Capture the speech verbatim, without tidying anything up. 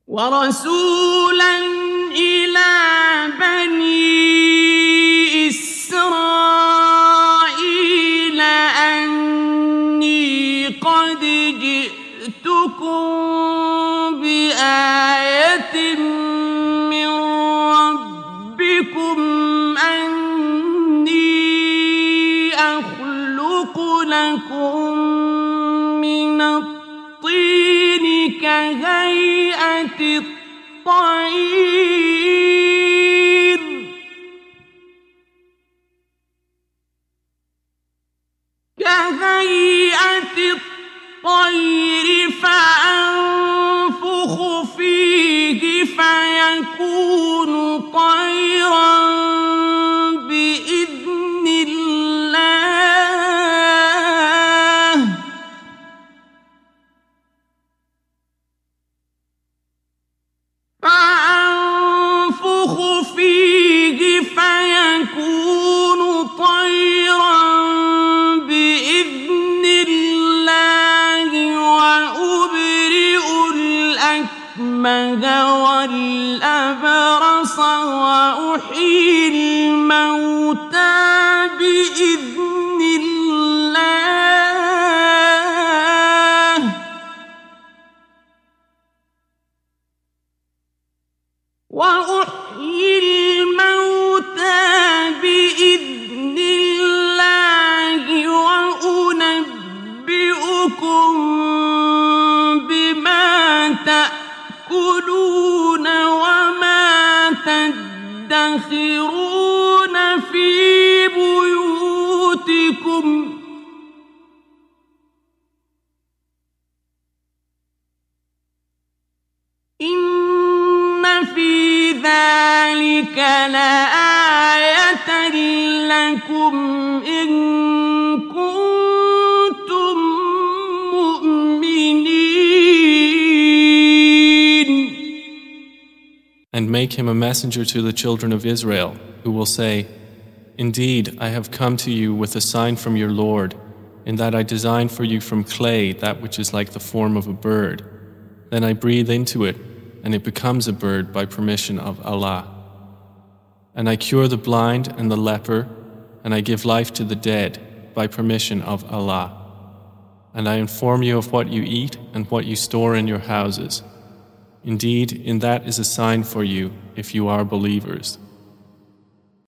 وَرَسُولًا إِلَىٰ بَنِي إِسْرَائِيلَ أَنِّي قَدْ جِئْتُكُم بِآيَةٍ مِّن رَّبِّكُمْ أَنِّي أَخْلُقُ لَكُم مِّنَ الطِّينِ كَهَيْئَةِ الطَّيْرِ كَهَيْئَةِ الطَّيْرِ فَأَنفُخُ فِيهِ فَيَكُونُ طَيْرًا بِإِذْنِ اللَّهِ ۖ فَأَنفُخُ فِيهِ فَيَكُونُ طَيْرًا بِإِذْنِ اللَّهِ وَأُبْرِئُ الْأَكْمَهَ وَالْأَبْرَصَ وَأُحْيِي الْمَوْتَىٰ بِإِذْنِ اللَّهِ وَأُحْيِي الْمَوْتَىٰ بِإِذْنِ اللَّهِ وَأُنَبِّئُكُم بِمَا تَأْكُلُونَ وَمَا تَدَّخِرُونَ فِي بُيُوتِكُمْ ۚ إِنَّ فِي ذَٰلِكَ لَآيَةً لَّكُمْ إِن كُنتُم مُّؤْمِنِينَ. And make him a messenger to the children of Israel, who will say, Indeed, I have come to you with a sign from your Lord, in that I design for you from clay that which is like the form of a bird. Then I breathe into it, and it becomes a bird by permission of Allah. And I cure the blind and the leper, and I give life to the dead by permission of Allah. And I inform you of what you eat and what you store in your houses. Indeed, in that is a sign for you if you are believers.